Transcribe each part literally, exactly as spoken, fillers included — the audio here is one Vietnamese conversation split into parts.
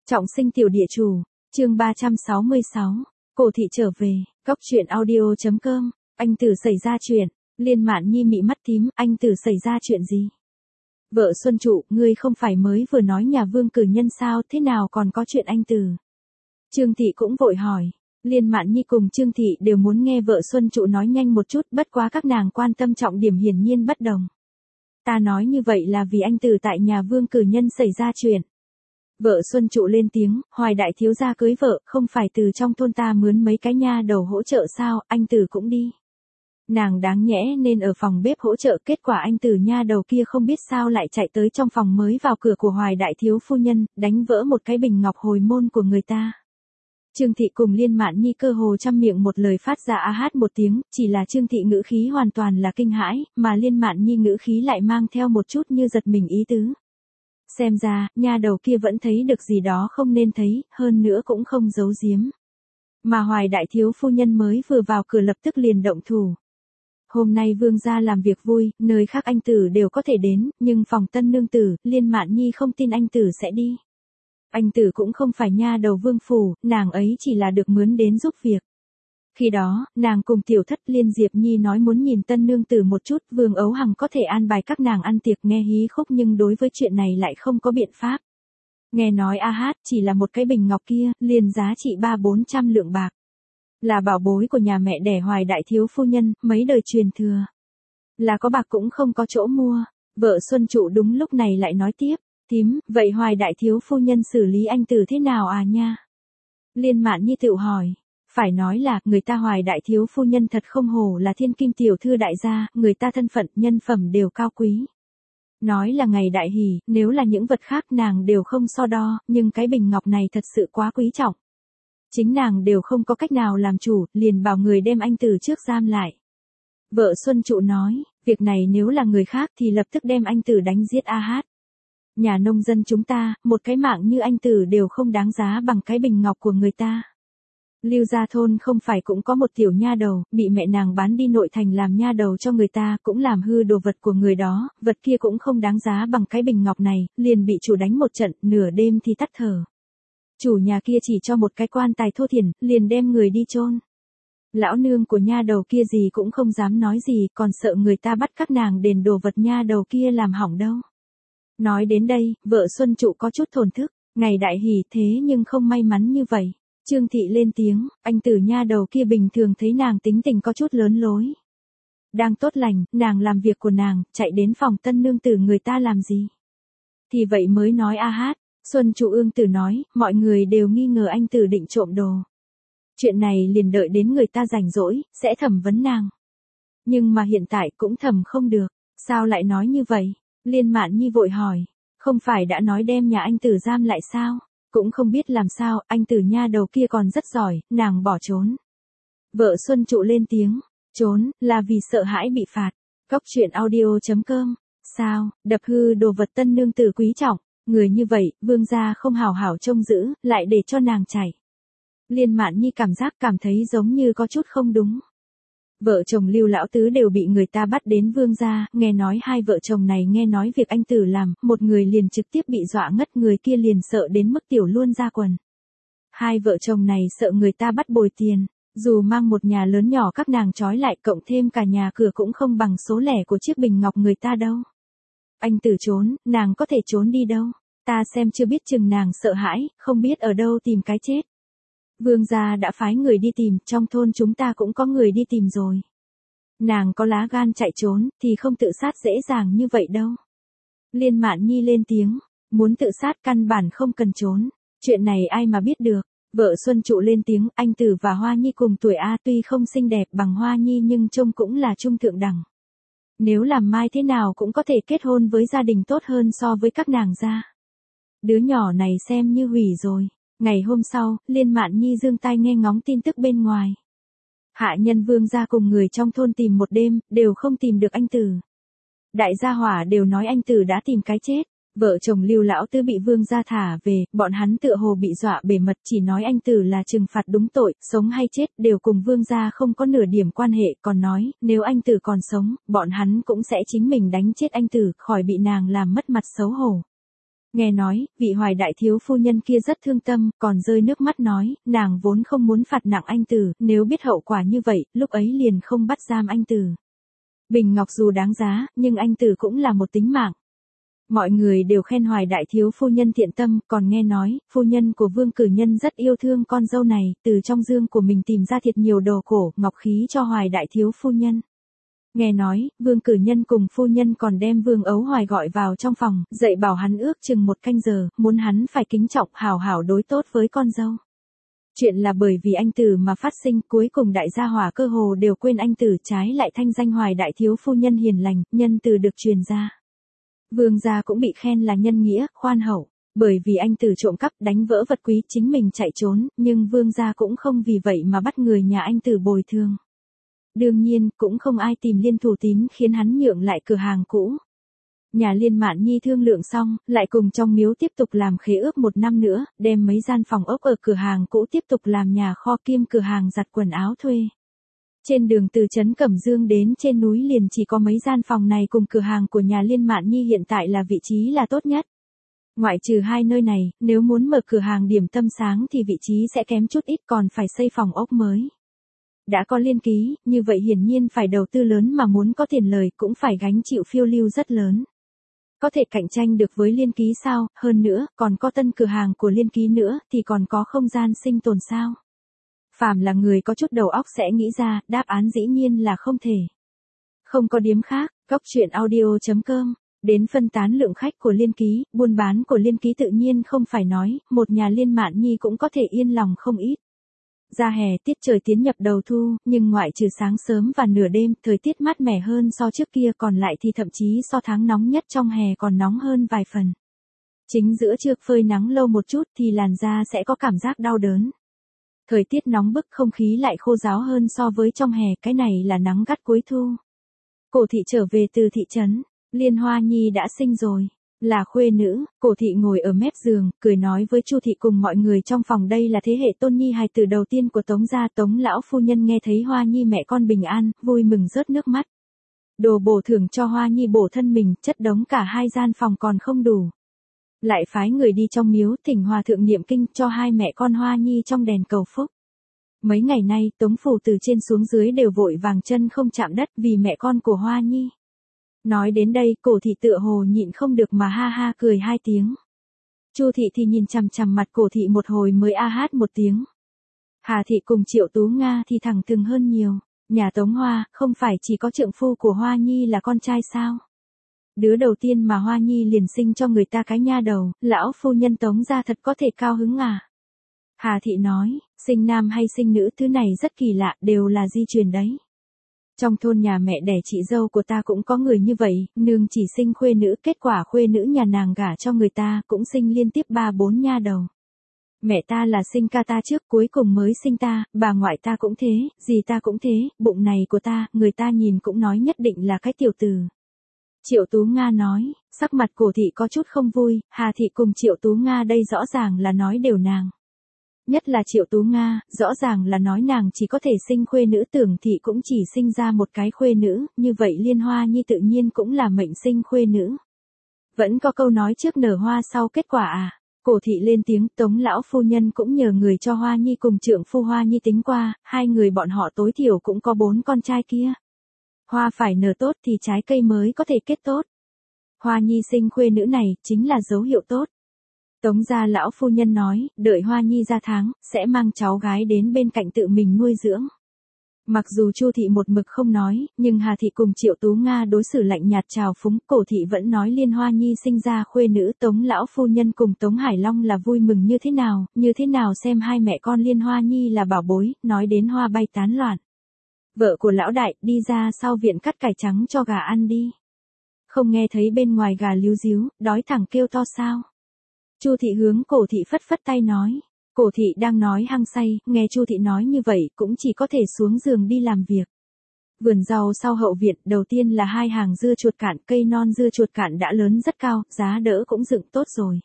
Trọng sinh tiểu địa chủ, chương ba trăm sáu mươi sáu, Cổ thị trở về, Cóc truyện audio chấm com, anh Tử xảy ra chuyện, Liên Mạn Nhi mị mắt thím, anh Tử xảy ra chuyện gì? Vợ Xuân Trụ, ngươi không phải mới vừa nói nhà Vương cử nhân sao, thế nào còn có chuyện anh Tử? Trương Thị cũng vội hỏi, Liên Mạn Nhi cùng Trương Thị đều muốn nghe vợ Xuân Trụ nói nhanh một chút, bất quá các nàng quan tâm trọng điểm hiển nhiên bất đồng. Ta nói như vậy là vì anh Tử tại nhà Vương cử nhân xảy ra chuyện. Vợ Xuân Trụ lên tiếng, Hoài đại thiếu gia cưới vợ, không phải từ trong thôn ta mướn mấy cái nha đầu hỗ trợ sao, anh Tử cũng đi. Nàng đáng nhẽ nên ở phòng bếp hỗ trợ, kết quả anh Tử nha đầu kia không biết sao lại chạy tới trong phòng mới vào cửa của Hoài đại thiếu phu nhân, đánh vỡ một cái bình ngọc hồi môn của người ta. Trương Thị cùng Liên Mạn Nhi cơ hồ trăm miệng một lời phát ra a hát một tiếng, chỉ là Trương Thị ngữ khí hoàn toàn là kinh hãi, mà Liên Mạn Nhi ngữ khí lại mang theo một chút như giật mình ý tứ. Xem ra, nha đầu kia vẫn thấy được gì đó không nên thấy, hơn nữa cũng không giấu giếm. Mà Hoài đại thiếu phu nhân mới vừa vào cửa lập tức liền động thủ. Hôm nay Vương gia làm việc vui, nơi khác anh Tử đều có thể đến, nhưng phòng tân nương tử, Liên Mạn Nhi không tin anh Tử sẽ đi. Anh Tử cũng không phải nha đầu Vương phủ, nàng ấy chỉ là được mướn đến giúp việc. Khi đó, nàng cùng tiểu thất Liên Diệp Nhi nói muốn nhìn tân nương tử một chút, Vương Ấu Hằng có thể an bài các nàng ăn tiệc nghe hí khúc nhưng đối với chuyện này lại không có biện pháp. Nghe nói a hát chỉ là một cái bình ngọc kia, liền giá trị ba bốn trăm lượng bạc. Là bảo bối của nhà mẹ đẻ Hoài đại thiếu phu nhân, mấy đời truyền thừa. Là có bạc cũng không có chỗ mua. Vợ Xuân Trụ đúng lúc này lại nói tiếp, thím, vậy Hoài đại thiếu phu nhân xử lý anh Tử thế nào à nha? Liên Mạn Nhi tự hỏi. Phải nói là, người ta Hoài đại thiếu phu nhân thật không hổ là thiên kim tiểu thư đại gia, người ta thân phận, nhân phẩm đều cao quý. Nói là ngày đại hỷ, nếu là những vật khác nàng đều không so đo, nhưng cái bình ngọc này thật sự quá quý trọng. Chính nàng đều không có cách nào làm chủ, liền bảo người đem anh Tử trước giam lại. Vợ Xuân Trụ nói, việc này nếu là người khác thì lập tức đem anh Tử đánh giết a hát. Nhà nông dân chúng ta, một cái mạng như anh Tử đều không đáng giá bằng cái bình ngọc của người ta. Lưu gia thôn không phải cũng có một tiểu nha đầu, bị mẹ nàng bán đi nội thành làm nha đầu cho người ta, cũng làm hư đồ vật của người đó, vật kia cũng không đáng giá bằng cái bình ngọc này, liền bị chủ đánh một trận, nửa đêm thì tắt thở. Chủ nhà kia chỉ cho một cái quan tài thô thiển, liền đem người đi chôn. Lão nương của nha đầu kia gì cũng không dám nói gì, còn sợ người ta bắt các nàng đền đồ vật nha đầu kia làm hỏng đâu. Nói đến đây, vợ Xuân Trụ có chút thổn thức, ngày đại hỷ thế nhưng không may mắn như vậy. Trương Thị lên tiếng, anh Tử nha đầu kia bình thường thấy nàng tính tình có chút lớn lối. Đang tốt lành, nàng làm việc của nàng, chạy đến phòng tân nương tử người ta làm gì? Thì vậy mới nói a hát, Xuân Trụ ương tử nói, mọi người đều nghi ngờ anh Tử định trộm đồ. Chuyện này liền đợi đến người ta rảnh rỗi, sẽ thẩm vấn nàng. Nhưng mà hiện tại cũng thẩm không được, sao lại nói như vậy? Liên Mạn Nhi vội hỏi, không phải đã nói đem nhà anh Tử giam lại sao? Cũng không biết làm sao, anh Tử nha đầu kia còn rất giỏi, nàng bỏ trốn. Vợ Xuân Trụ lên tiếng, trốn, là vì sợ hãi bị phạt. Cóc truyện audio chấm com, sao, đập hư đồ vật tân nương tử quý trọng, người như vậy, vương gia không hào hảo trông giữ, lại để cho nàng chạy. Liên Mạn Nhi cảm giác cảm thấy giống như có chút không đúng. Vợ chồng Lưu lão tứ đều bị người ta bắt đến vương gia, nghe nói hai vợ chồng này nghe nói việc anh Tử làm, một người liền trực tiếp bị dọa ngất, người kia liền sợ đến mức tiểu luôn ra quần. Hai vợ chồng này sợ người ta bắt bồi tiền, dù mang một nhà lớn nhỏ các nàng trói lại cộng thêm cả nhà cửa cũng không bằng số lẻ của chiếc bình ngọc người ta đâu. Anh Tử trốn, nàng có thể trốn đi đâu, ta xem chưa biết chừng nàng sợ hãi, không biết ở đâu tìm cái chết. Vương gia đã phái người đi tìm, trong thôn chúng ta cũng có người đi tìm rồi. Nàng có lá gan chạy trốn, thì không tự sát dễ dàng như vậy đâu. Liên Mạn Nhi lên tiếng, muốn tự sát căn bản không cần trốn, chuyện này ai mà biết được. Vợ Xuân Trụ lên tiếng, anh Tử và Hoa Nhi cùng tuổi A tuy không xinh đẹp bằng Hoa Nhi nhưng trông cũng là trung thượng đẳng. Nếu làm mai thế nào cũng có thể kết hôn với gia đình tốt hơn so với các nàng gia. Đứa nhỏ này xem như hủy rồi. Ngày hôm sau, Liên Mạn Nhi giương tai nghe ngóng tin tức bên ngoài. Hạ nhân Vương gia cùng người trong thôn tìm một đêm, đều không tìm được anh Tử. Đại gia hỏa đều nói anh Tử đã tìm cái chết. Vợ chồng Lưu lão tứ bị Vương gia thả về, bọn hắn tựa hồ bị dọa bề mật, chỉ nói anh Tử là trừng phạt đúng tội, sống hay chết đều cùng Vương gia không có nửa điểm quan hệ, còn nói, nếu anh Tử còn sống, bọn hắn cũng sẽ chính mình đánh chết anh Tử, khỏi bị nàng làm mất mặt xấu hổ. Nghe nói, vị Hoài đại thiếu phu nhân kia rất thương tâm, còn rơi nước mắt nói, nàng vốn không muốn phạt nặng anh Tử, nếu biết hậu quả như vậy, lúc ấy liền không bắt giam anh Tử. Bình ngọc dù đáng giá, nhưng anh Tử cũng là một tính mạng. Mọi người đều khen Hoài đại thiếu phu nhân thiện tâm, còn nghe nói, phu nhân của Vương Cử Nhân rất yêu thương con dâu này, từ trong dương của mình tìm ra thiệt nhiều đồ cổ, ngọc khí cho Hoài đại thiếu phu nhân. Nghe nói, Vương Cử Nhân cùng phu nhân còn đem Vương Ấu Hoài gọi vào trong phòng, dạy bảo hắn ước chừng một canh giờ, muốn hắn phải kính trọng hảo hảo đối tốt với con dâu. Chuyện là bởi vì anh Tử mà phát sinh, cuối cùng đại gia hỏa cơ hồ đều quên anh Tử, trái lại thanh danh Hoài đại thiếu phu nhân hiền lành, nhân từ được truyền ra. Vương gia cũng bị khen là nhân nghĩa, khoan hậu, bởi vì anh Tử trộm cắp đánh vỡ vật quý chính mình chạy trốn, nhưng Vương gia cũng không vì vậy mà bắt người nhà anh Tử bồi thường. Đương nhiên, cũng không ai tìm Liên Thủ Tín khiến hắn nhượng lại cửa hàng cũ. Nhà Liên Mạn Nhi thương lượng xong, lại cùng trong miếu tiếp tục làm khế ước một năm nữa, đem mấy gian phòng ốc ở cửa hàng cũ tiếp tục làm nhà kho kiêm cửa hàng giặt quần áo thuê. Trên đường từ trấn Cẩm Dương đến trên núi liền chỉ có mấy gian phòng này cùng cửa hàng của nhà Liên Mạn Nhi hiện tại là vị trí là tốt nhất. Ngoại trừ hai nơi này, nếu muốn mở cửa hàng điểm tâm sáng thì vị trí sẽ kém chút ít, còn phải xây phòng ốc mới. Đã có liên ký, như vậy hiển nhiên phải đầu tư lớn, mà muốn có tiền lời cũng phải gánh chịu phiêu lưu rất lớn. Có thể cạnh tranh được với liên ký sao, hơn nữa, còn có tân cửa hàng của liên ký nữa, thì còn có không gian sinh tồn sao? Phàm là người có chút đầu óc sẽ nghĩ ra, đáp án dĩ nhiên là không thể. Không có điếm khác, góc truyện audio chấm com. Đến phân tán lượng khách của liên ký, buôn bán của liên ký tự nhiên không phải nói, một nhà Liên Mạn Nhi cũng có thể yên lòng không ít. Ra hè tiết trời tiến nhập đầu thu, nhưng ngoại trừ sáng sớm và nửa đêm, thời tiết mát mẻ hơn so trước kia, còn lại thì thậm chí so tháng nóng nhất trong hè còn nóng hơn vài phần. Chính giữa trưa phơi nắng lâu một chút thì làn da sẽ có cảm giác đau đớn. Thời tiết nóng bức, không khí lại khô ráo hơn so với trong hè, cái này là nắng gắt cuối thu. Cổ thị trở về từ thị trấn, Liên Hoa Nhi đã sinh rồi. Là khuê nữ, Cổ thị ngồi ở mép giường, cười nói với Chu thị cùng mọi người trong phòng, đây là thế hệ tôn nhi hài tử đầu tiên của Tống gia. Tống lão phu nhân nghe thấy Hoa Nhi mẹ con bình an, vui mừng rớt nước mắt. Đồ bổ thưởng cho Hoa Nhi bổ thân mình, chất đống cả hai gian phòng còn không đủ. Lại phái người đi trong miếu thỉnh hòa thượng niệm kinh cho hai mẹ con Hoa Nhi trong đèn cầu phúc. Mấy ngày nay, Tống phủ từ trên xuống dưới đều vội vàng chân không chạm đất vì mẹ con của Hoa Nhi. Nói đến đây, Cổ thị tựa hồ nhịn không được mà ha ha cười hai tiếng. Chu thị thì nhìn chằm chằm mặt Cổ thị một hồi mới a hát một tiếng. Hà thị cùng Triệu Tú Nga thì thẳng thừng hơn nhiều. Nhà Tống Hoa, không phải chỉ có trượng phu của Hoa Nhi là con trai sao? Đứa đầu tiên mà Hoa Nhi liền sinh cho người ta cái nha đầu, lão phu nhân Tống gia thật có thể cao hứng à? Hà thị nói, sinh nam hay sinh nữ thứ này rất kỳ lạ, đều là di truyền đấy. Trong thôn nhà mẹ đẻ chị dâu của ta cũng có người như vậy, nương chỉ sinh khuê nữ, kết quả khuê nữ nhà nàng gả cho người ta cũng sinh liên tiếp ba bốn nha đầu. Mẹ ta là sinh ca ta trước, cuối cùng mới sinh ta, bà ngoại ta cũng thế, dì ta cũng thế, bụng này của ta, người ta nhìn cũng nói nhất định là cái tiểu tử. Triệu Tú Nga nói, sắc mặt Cổ thị có chút không vui, Hà thị cùng Triệu Tú Nga đây rõ ràng là nói đều nàng. Nhất là Triệu Tú Nga, rõ ràng là nói nàng chỉ có thể sinh khuê nữ, Tưởng thị cũng chỉ sinh ra một cái khuê nữ, như vậy Liên Hoa Nhi tự nhiên cũng là mệnh sinh khuê nữ. Vẫn có câu nói trước nở hoa sau kết quả à? Cổ thị lên tiếng, Tống lão phu nhân cũng nhờ người cho Hoa Nhi cùng trượng phu Hoa Nhi tính qua, hai người bọn họ tối thiểu cũng có bốn con trai kia. Hoa phải nở tốt thì trái cây mới có thể kết tốt. Hoa Nhi sinh khuê nữ này, chính là dấu hiệu tốt. Tống gia lão phu nhân nói, đợi Hoa Nhi ra tháng, sẽ mang cháu gái đến bên cạnh tự mình nuôi dưỡng. Mặc dù Chu thị một mực không nói, nhưng Hà thị cùng Triệu Tú Nga đối xử lạnh nhạt trào phúng, Cổ thị vẫn nói Liên Hoa Nhi sinh ra khuê nữ. Tống lão phu nhân cùng Tống Hải Long là vui mừng như thế nào, như thế nào xem hai mẹ con Liên Hoa Nhi là bảo bối, nói đến hoa bay tán loạn. Vợ của lão đại, đi ra sau viện cắt cải trắng cho gà ăn đi. Không nghe thấy bên ngoài gà líu díu, đói thẳng kêu to sao? Chu thị hướng Cổ thị phất phất tay nói. Cổ thị đang nói hăng say, nghe Chu thị nói như vậy cũng chỉ có thể xuống giường đi làm việc. Vườn rau sau hậu viện, đầu tiên là hai hàng dưa chuột cạn, cây non dưa chuột cạn đã lớn rất cao, giá đỡ cũng dựng tốt rồi.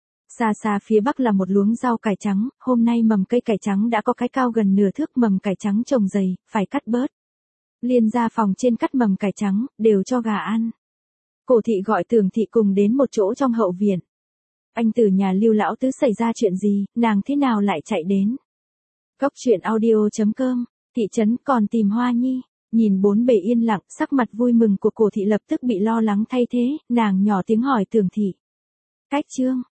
Xa xa phía bắc là một luống rau cải trắng, hôm nay mầm cây cải trắng đã có cái cao gần nửa thước, mầm cải trắng trồng dày, phải cắt bớt. Liên ra phòng trên cắt mầm cải trắng, đều cho gà ăn. Cổ thị gọi Tưởng thị cùng đến một chỗ trong hậu viện. Anh Tử nhà Lưu lão tứ xảy ra chuyện gì, nàng thế nào lại chạy đến? Cốc truyện audio.com, thị trấn còn tìm Hoa Nhi, nhìn bốn bề yên lặng, sắc mặt vui mừng của Cổ thị lập tức bị lo lắng thay thế, nàng nhỏ tiếng hỏi Tưởng thị. Cách chương,